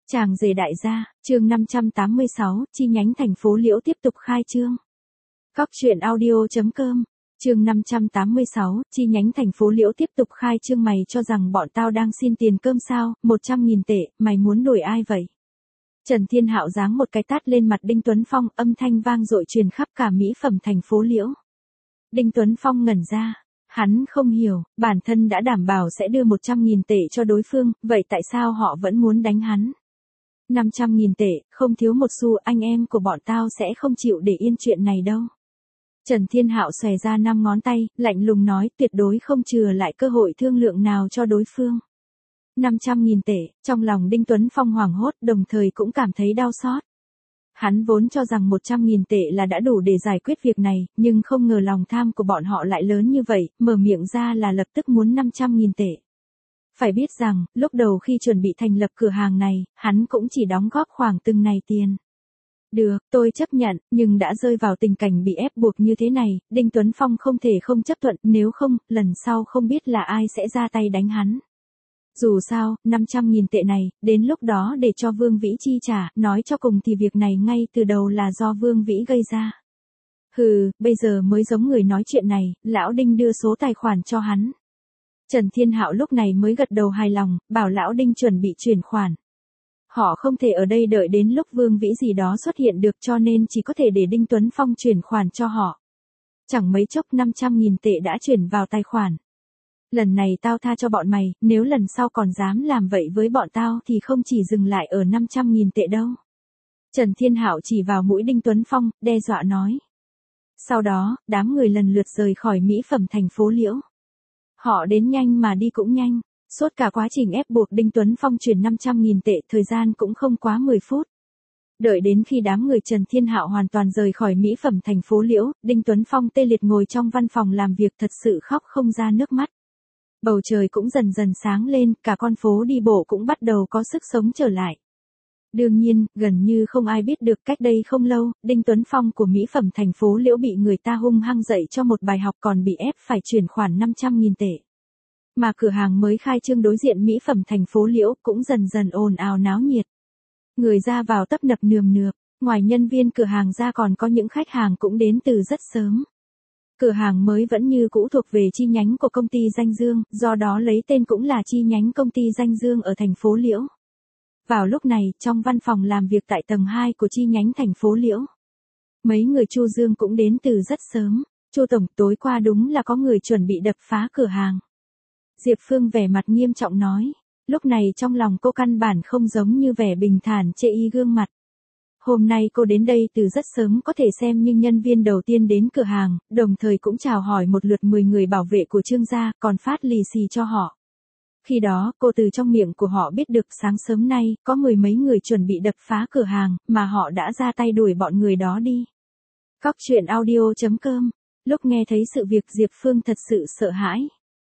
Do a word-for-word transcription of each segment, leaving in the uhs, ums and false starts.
Chàng rể đại gia, chương năm trăm tám mươi sáu, chi nhánh thành phố Liễu tiếp tục khai trương. Cóc truyện audio.com, chương năm trăm tám mươi sáu, chi nhánh thành phố Liễu tiếp tục khai trương. Mày cho rằng bọn tao đang xin tiền cơm sao? Một trăm nghìn tệ, mày muốn đổi ai vậy? Trần Thiên Hạo giáng một cái tát lên mặt Đinh Tuấn Phong, âm thanh vang dội truyền khắp cả mỹ phẩm thành phố Liễu. Đinh Tuấn Phong ngẩn ra. Hắn không hiểu, bản thân đã đảm bảo sẽ đưa một trăm nghìn tệ cho đối phương, vậy tại sao họ vẫn muốn đánh hắn? năm trăm nghìn tệ, không thiếu một xu, anh em của bọn tao sẽ không chịu để yên chuyện này đâu. Trần Thiên Hạo xòe ra năm ngón tay, lạnh lùng nói, tuyệt đối không chừa lại cơ hội thương lượng nào cho đối phương. năm trăm nghìn tệ, trong lòng Đinh Tuấn Phong hoảng hốt, đồng thời cũng cảm thấy đau xót. Hắn vốn cho rằng một trăm nghìn tệ là đã đủ để giải quyết việc này, nhưng không ngờ lòng tham của bọn họ lại lớn như vậy, mở miệng ra là lập tức muốn năm trăm nghìn tệ. Phải biết rằng, lúc đầu khi chuẩn bị thành lập cửa hàng này, hắn cũng chỉ đóng góp khoảng từng này tiền. Được, tôi chấp nhận, nhưng đã rơi vào tình cảnh bị ép buộc như thế này, Đinh Tuấn Phong không thể không chấp thuận, nếu không, lần sau không biết là ai sẽ ra tay đánh hắn. Dù sao, năm trăm nghìn tệ này, đến lúc đó để cho Vương Vĩ chi trả, nói cho cùng thì việc này ngay từ đầu là do Vương Vĩ gây ra. Hừ, bây giờ mới giống người nói chuyện này, lão Đinh đưa số tài khoản cho hắn. Trần Thiên Hạo lúc này mới gật đầu hài lòng, bảo lão Đinh chuẩn bị chuyển khoản. Họ không thể ở đây đợi đến lúc Vương Vĩ gì đó xuất hiện được, cho nên chỉ có thể để Đinh Tuấn Phong chuyển khoản cho họ. Chẳng mấy chốc năm trăm nghìn tệ đã chuyển vào tài khoản. Lần này tao tha cho bọn mày, nếu lần sau còn dám làm vậy với bọn tao thì không chỉ dừng lại ở năm trăm nghìn tệ đâu. Trần Thiên Hạo chỉ vào mũi Đinh Tuấn Phong, đe dọa nói. Sau đó, đám người lần lượt rời khỏi mỹ phẩm thành phố Liễu. Họ đến nhanh mà đi cũng nhanh. Suốt cả quá trình ép buộc Đinh Tuấn Phong chuyển năm trăm nghìn tệ, thời gian cũng không quá mười phút. Đợi đến khi đám người Trần Thiên Hạo hoàn toàn rời khỏi mỹ phẩm thành phố Liễu, Đinh Tuấn Phong tê liệt ngồi trong văn phòng làm việc, thật sự khóc không ra nước mắt. Bầu trời cũng dần dần sáng lên, cả con phố đi bộ cũng bắt đầu có sức sống trở lại. Đương nhiên, gần như không ai biết được cách đây không lâu, Đinh Tuấn Phong của mỹ phẩm thành phố Liễu bị người ta hung hăng dạy cho một bài học, còn bị ép phải chuyển khoản năm trăm nghìn tệ. Mà cửa hàng mới khai trương đối diện mỹ phẩm thành phố Liễu cũng dần dần ồn ào náo nhiệt. Người ra vào tấp nập nườm nượp, ngoài nhân viên cửa hàng ra còn có những khách hàng cũng đến từ rất sớm. Cửa hàng mới vẫn như cũ thuộc về chi nhánh của công ty Danh Dương, do đó lấy tên cũng là chi nhánh công ty Danh Dương ở thành phố Liễu. Vào lúc này, trong văn phòng làm việc tại tầng hai của chi nhánh thành phố Liễu, mấy người Chu Dương cũng đến từ rất sớm. Chu tổng, tối qua đúng là có người chuẩn bị đập phá cửa hàng. Diệp Phương vẻ mặt nghiêm trọng nói. Lúc này trong lòng cô căn bản không giống như vẻ bình thản chê y gương mặt. Hôm nay cô đến đây từ rất sớm, có thể xem như nhân viên đầu tiên đến cửa hàng, đồng thời cũng chào hỏi một lượt mười người bảo vệ của Trương gia, còn phát lì xì cho họ. Khi đó, cô từ trong miệng của họ biết được sáng sớm nay, có mười mấy người chuẩn bị đập phá cửa hàng, mà họ đã ra tay đuổi bọn người đó đi. Cóc truyện audio.com. Lúc nghe thấy sự việc, Diệp Phương thật sự sợ hãi.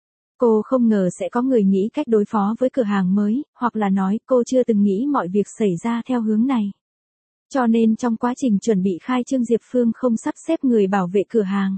Cô không ngờ sẽ có người nghĩ cách đối phó với cửa hàng mới, hoặc là nói cô chưa từng nghĩ mọi việc xảy ra theo hướng này. Cho nên trong quá trình chuẩn bị khai trương, Diệp Phương không sắp xếp người bảo vệ cửa hàng.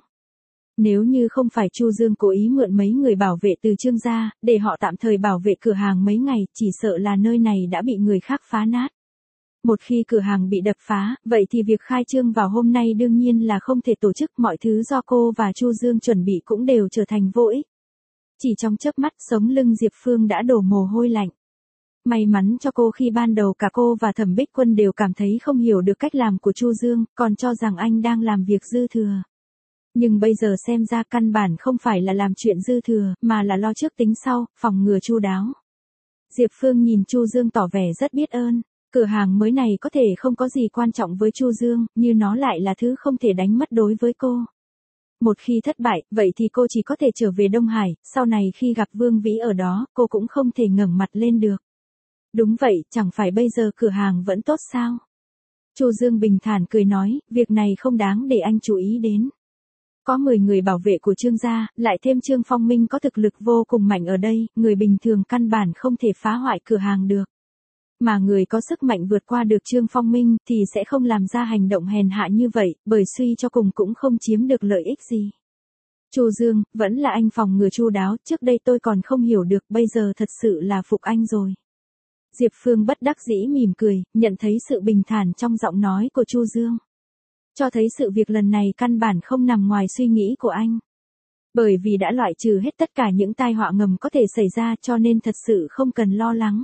Nếu như không phải Chu Dương cố ý mượn mấy người bảo vệ từ Trương gia, để họ tạm thời bảo vệ cửa hàng mấy ngày, chỉ sợ là nơi này đã bị người khác phá nát. Một khi cửa hàng bị đập phá, vậy thì việc khai trương vào hôm nay đương nhiên là không thể tổ chức, mọi thứ do cô và Chu Dương chuẩn bị cũng đều trở thành vô ích. Chỉ trong chớp mắt, sống lưng Diệp Phương đã đổ mồ hôi lạnh. May mắn cho cô khi ban đầu cả cô và Thẩm Bích Quân đều cảm thấy không hiểu được cách làm của Chu Dương, còn cho rằng anh đang làm việc dư thừa. Nhưng bây giờ xem ra căn bản không phải là làm chuyện dư thừa, mà là lo trước tính sau, phòng ngừa chu đáo. Diệp Phương nhìn Chu Dương tỏ vẻ rất biết ơn. Cửa hàng mới này có thể không có gì quan trọng với Chu Dương, nhưng nó lại là thứ không thể đánh mất đối với cô. Một khi thất bại, vậy thì cô chỉ có thể trở về Đông Hải, sau này khi gặp Vương Vĩ ở đó, cô cũng không thể ngẩng mặt lên được. Đúng vậy, chẳng phải bây giờ cửa hàng vẫn tốt sao? Chu Dương bình thản cười nói, việc này không đáng để anh chú ý đến. Có mười người bảo vệ của Trương gia, lại thêm Trương Phong Minh có thực lực vô cùng mạnh ở đây, người bình thường căn bản không thể phá hoại cửa hàng được. Mà người có sức mạnh vượt qua được Trương Phong Minh thì sẽ không làm ra hành động hèn hạ như vậy, bởi suy cho cùng cũng không chiếm được lợi ích gì. Chu Dương, vẫn là anh phòng ngừa chu đáo, trước đây tôi còn không hiểu được, bây giờ thật sự là phục anh rồi. Diệp Phương bất đắc dĩ mỉm cười, nhận thấy sự bình thản trong giọng nói của Chu Dương. Cho thấy sự việc lần này căn bản không nằm ngoài suy nghĩ của anh. Bởi vì đã loại trừ hết tất cả những tai họa ngầm có thể xảy ra cho nên thật sự không cần lo lắng.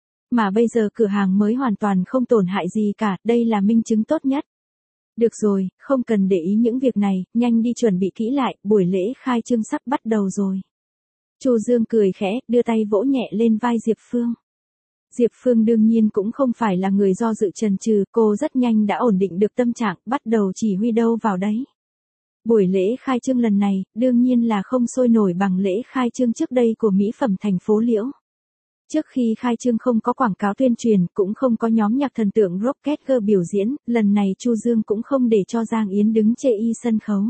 Mà bây giờ cửa hàng mới hoàn toàn không tổn hại gì cả, đây là minh chứng tốt nhất. Được rồi, không cần để ý những việc này, nhanh đi chuẩn bị kỹ lại, buổi lễ khai trương sắp bắt đầu rồi. Chu Dương cười khẽ, đưa tay vỗ nhẹ lên vai Diệp Phương. Diệp Phương đương nhiên cũng không phải là người do dự chần chừ, cô rất nhanh đã ổn định được tâm trạng, bắt đầu chỉ huy đâu vào đấy. Buổi lễ khai trương lần này, đương nhiên là không sôi nổi bằng lễ khai trương trước đây của mỹ phẩm thành phố Liễu. Trước khi khai trương không có quảng cáo tuyên truyền, cũng không có nhóm nhạc thần tượng Rocket Girl biểu diễn, lần này Chu Dương cũng không để cho Giang Yến đứng chê y sân khấu.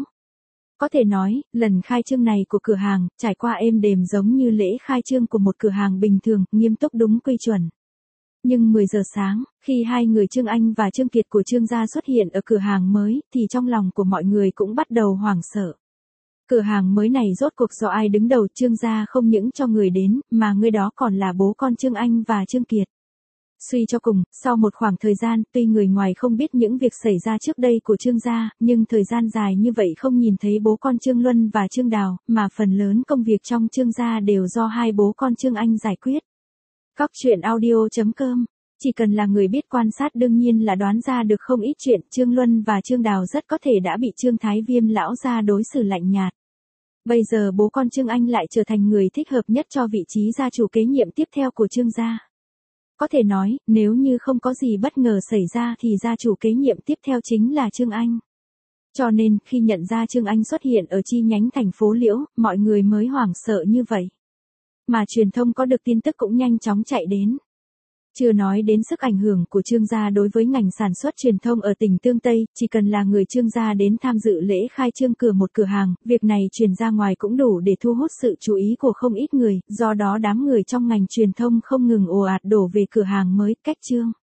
Có thể nói, lần khai trương này của cửa hàng, trải qua êm đềm giống như lễ khai trương của một cửa hàng bình thường, nghiêm túc đúng quy chuẩn. Nhưng mười giờ sáng, khi hai người Trương Anh và Trương Kiệt của Trương gia xuất hiện ở cửa hàng mới, thì trong lòng của mọi người cũng bắt đầu hoảng sợ. Cửa hàng mới này rốt cuộc do ai đứng đầu? Trương gia không những cho người đến, mà người đó còn là bố con Trương Anh và Trương Kiệt. Suy cho cùng, sau một khoảng thời gian, tuy người ngoài không biết những việc xảy ra trước đây của Trương gia, nhưng thời gian dài như vậy không nhìn thấy bố con Trương Luân và Trương Đào, mà phần lớn công việc trong Trương gia đều do hai bố con Trương Anh giải quyết. Cóc truyện audio chấm com. Chỉ cần là người biết quan sát đương nhiên là đoán ra được không ít chuyện, Trương Luân và Trương Đào rất có thể đã bị Trương Thái Viêm lão gia đối xử lạnh nhạt. Bây giờ bố con Trương Anh lại trở thành người thích hợp nhất cho vị trí gia chủ kế nhiệm tiếp theo của Trương gia. Có thể nói, nếu như không có gì bất ngờ xảy ra thì gia chủ kế nhiệm tiếp theo chính là Trương Anh. Cho nên, khi nhận ra Trương Anh xuất hiện ở chi nhánh thành phố Liễu, mọi người mới hoảng sợ như vậy. Mà truyền thông có được tin tức cũng nhanh chóng chạy đến. Chưa nói đến sức ảnh hưởng của Trương gia đối với ngành sản xuất truyền thông ở tỉnh Tương Tây, chỉ cần là người Trương gia đến tham dự lễ khai trương cửa một cửa hàng, việc này truyền ra ngoài cũng đủ để thu hút sự chú ý của không ít người, do đó đám người trong ngành truyền thông không ngừng ồ ạt đổ về cửa hàng mới, cách Trương